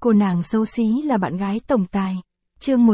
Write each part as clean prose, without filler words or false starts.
Cô nàng xấu xí là bạn gái tổng tài. Chương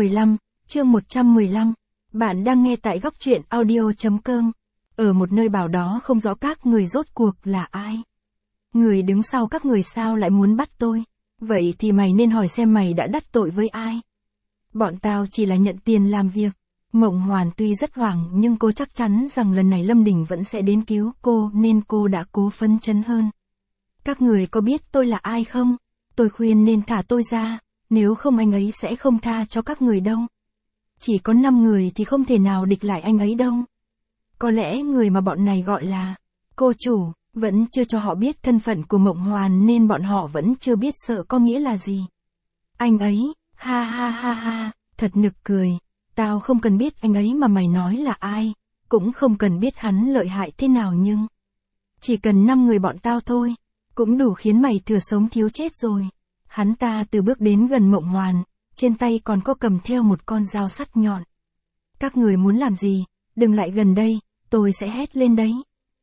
115. Bạn đang nghe tại góc truyện audio.com. Ở một nơi bảo đó không rõ các người rốt cuộc là ai. Người đứng sau các người sao lại muốn bắt tôi? Vậy thì mày nên hỏi xem mày đã đắc tội với ai. Bọn tao chỉ là nhận tiền làm việc. Mộng Hoàn tuy rất hoảng nhưng cô chắc chắn rằng lần này Lâm Đình vẫn sẽ đến cứu cô nên cô đã cố phấn chấn hơn. Các người có biết tôi là ai không? Tôi khuyên nên thả tôi ra, nếu không anh ấy sẽ không tha cho các người đâu. Chỉ có 5 người thì không thể nào địch lại anh ấy đâu. Có lẽ người mà bọn này gọi là cô chủ, vẫn chưa cho họ biết thân phận của Mộng Hoàn nên bọn họ vẫn chưa biết sợ có nghĩa là gì. Anh ấy, ha ha ha ha, thật nực cười. Tao không cần biết anh ấy mà mày nói là ai, cũng không cần biết hắn lợi hại thế nào nhưng chỉ cần 5 người bọn tao thôi, cũng đủ khiến mày thừa sống thiếu chết rồi. Hắn ta từ bước đến gần Mộng Hoàn, trên tay còn có cầm theo một con dao sắt nhọn. Các người muốn làm gì, đừng lại gần đây, tôi sẽ hét lên đấy.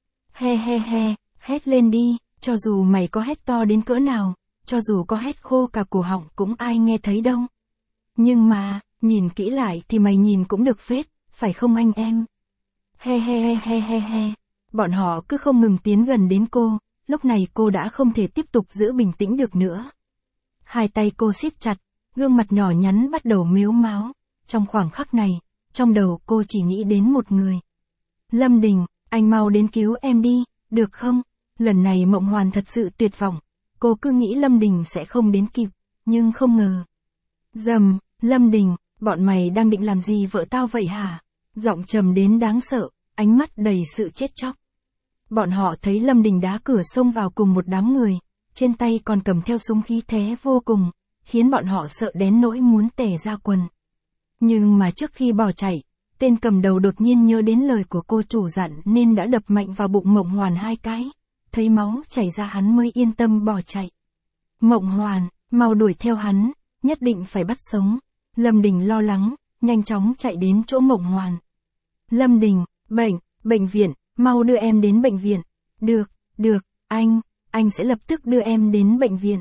He he he, hét lên đi, cho dù mày có hét to đến cỡ nào, cho dù có hét khô cả cổ họng cũng ai nghe thấy đâu. Nhưng mà, nhìn kỹ lại thì mày nhìn cũng được phết, phải không anh em? He he he he he he. Bọn họ cứ không ngừng tiến gần đến cô, lúc này cô đã không thể tiếp tục giữ bình tĩnh được nữa. Hai tay cô siết chặt, gương mặt nhỏ nhắn bắt đầu mếu máo. Trong khoảng khắc này, trong đầu cô chỉ nghĩ đến một người. Lâm Đình, anh mau đến cứu em đi, được không? Lần này Mộng Hoàn thật sự tuyệt vọng. Cô cứ nghĩ Lâm Đình sẽ không đến kịp, nhưng không ngờ. Dầm, Lâm Đình, bọn mày đang định làm gì vợ tao vậy hả? Giọng trầm đến đáng sợ, ánh mắt đầy sự chết chóc. Bọn họ thấy Lâm Đình đá cửa xông vào cùng một đám người, trên tay còn cầm theo súng khí thế vô cùng, khiến bọn họ sợ đến nỗi muốn tè ra quần. Nhưng mà trước khi bỏ chạy, tên cầm đầu đột nhiên nhớ đến lời của cô chủ dặn nên đã đập mạnh vào bụng Mộng Hoàn 2 cái, thấy máu chảy ra hắn mới yên tâm bỏ chạy. Mộng Hoàn, mau đuổi theo hắn, nhất định phải bắt sống. Lâm Đình lo lắng, nhanh chóng chạy đến chỗ Mộng Hoàn. Lâm Đình, bệnh viện, mau đưa em đến bệnh viện. Được, anh sẽ lập tức đưa em đến bệnh viện.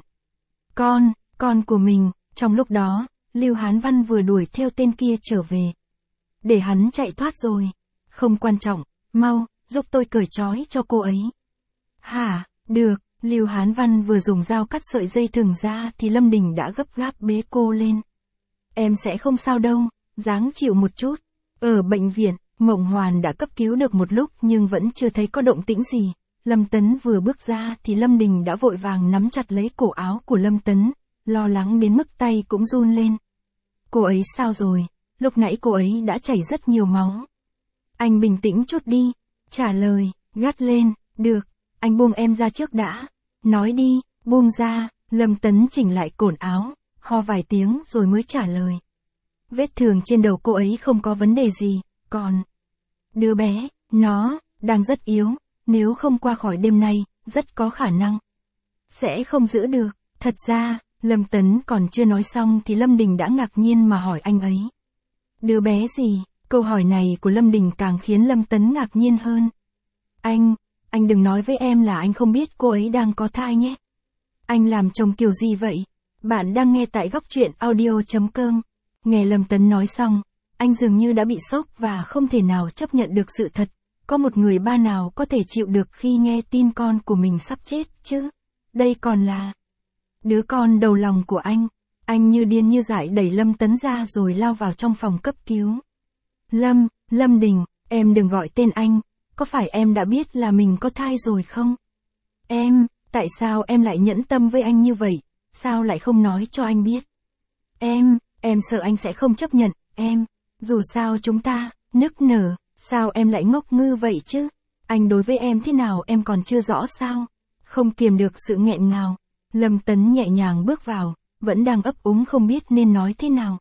Con của mình. Trong lúc đó, Lưu Hán Văn vừa đuổi theo tên kia trở về. Để hắn chạy thoát rồi. Không quan trọng, mau, giúp tôi cởi trói cho cô ấy. Hả, được, Lưu Hán Văn vừa dùng dao cắt sợi dây thừng ra thì Lâm Đình đã gấp gáp bế cô lên. Em sẽ không sao đâu, ráng chịu một chút. Ở bệnh viện, Mộng Hoàn đã cấp cứu được một lúc nhưng vẫn chưa thấy có động tĩnh gì. Lâm Tấn vừa bước ra thì Lâm Đình đã vội vàng nắm chặt lấy cổ áo của Lâm Tấn, lo lắng đến mức tay cũng run lên. Cô ấy sao rồi? Lúc nãy cô ấy đã chảy rất nhiều máu. Anh bình tĩnh chút đi, trả lời, gắt lên, được, anh buông em ra trước đã. Nói đi, buông ra. Lâm Tấn chỉnh lại cổn áo, ho vài tiếng rồi mới trả lời. Vết thương trên đầu cô ấy không có vấn đề gì, còn đứa bé, nó đang rất yếu, nếu không qua khỏi đêm nay, rất có khả năng sẽ không giữ được. Thật ra, Lâm Tấn còn chưa nói xong thì Lâm Đình đã ngạc nhiên mà hỏi anh ấy. Đứa bé gì? Câu hỏi này của Lâm Đình càng khiến Lâm Tấn ngạc nhiên hơn. Anh đừng nói với em là anh không biết cô ấy đang có thai nhé. Anh làm chồng kiểu gì vậy? Bạn đang nghe tại góc truyện audio.com. Nghe Lâm Tấn nói xong, anh dường như đã bị sốc và không thể nào chấp nhận được sự thật. Có một người ba nào có thể chịu được khi nghe tin con của mình sắp chết chứ? Đây còn là đứa con đầu lòng của anh. Anh như điên như dại đẩy Lâm Tấn ra rồi lao vào trong phòng cấp cứu. Lâm Đình, em đừng gọi tên anh. Có phải em đã biết là mình có thai rồi không? Tại sao em lại nhẫn tâm với anh như vậy? Sao lại không nói cho anh biết? Em sợ anh sẽ không chấp nhận, dù sao chúng ta, nức nở, sao em lại ngốc ngư vậy chứ? Anh đối với em thế nào em còn chưa rõ sao? Không kiềm được sự nghẹn ngào, Lâm Tấn nhẹ nhàng bước vào, vẫn đang ấp úng không biết nên nói thế nào.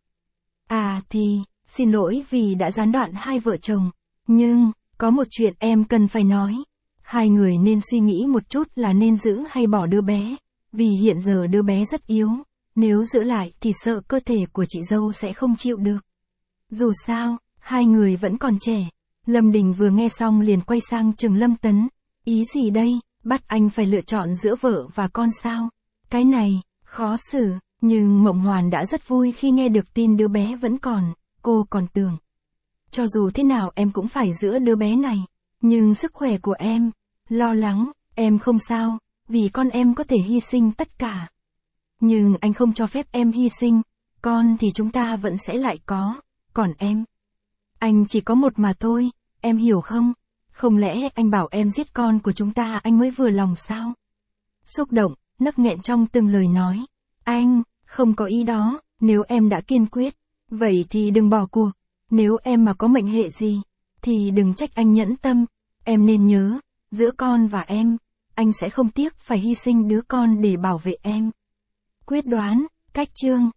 Xin lỗi vì đã gián đoạn hai vợ chồng, nhưng, có một chuyện em cần phải nói. Hai người nên suy nghĩ một chút là nên giữ hay bỏ đứa bé, vì hiện giờ đứa bé rất yếu, nếu giữ lại thì sợ cơ thể của chị dâu sẽ không chịu được. Dù sao, hai người vẫn còn trẻ. Lâm Đình vừa nghe xong liền quay sang chừng Lâm Tấn. Ý gì đây, bắt anh phải lựa chọn giữa vợ và con sao? Cái này, khó xử, nhưng Mộng Hoàn đã rất vui khi nghe được tin đứa bé vẫn còn, cô còn tưởng. Cho dù thế nào em cũng phải giữ đứa bé này, nhưng sức khỏe của em, lo lắng, em không sao, vì con em có thể hy sinh tất cả. Nhưng anh không cho phép em hy sinh, con thì chúng ta vẫn sẽ lại có, còn em. Anh chỉ có một mà thôi, em hiểu không? Không lẽ anh bảo em giết con của chúng ta anh mới vừa lòng sao? Xúc động, nấc nghẹn trong từng lời nói. Anh, không có ý đó, nếu em đã kiên quyết, vậy thì đừng bỏ cuộc. Nếu em mà có mệnh hệ gì, thì đừng trách anh nhẫn tâm. Em nên nhớ, giữa con và em, anh sẽ không tiếc phải hy sinh đứa con để bảo vệ em. Quyết đoán, cách chương.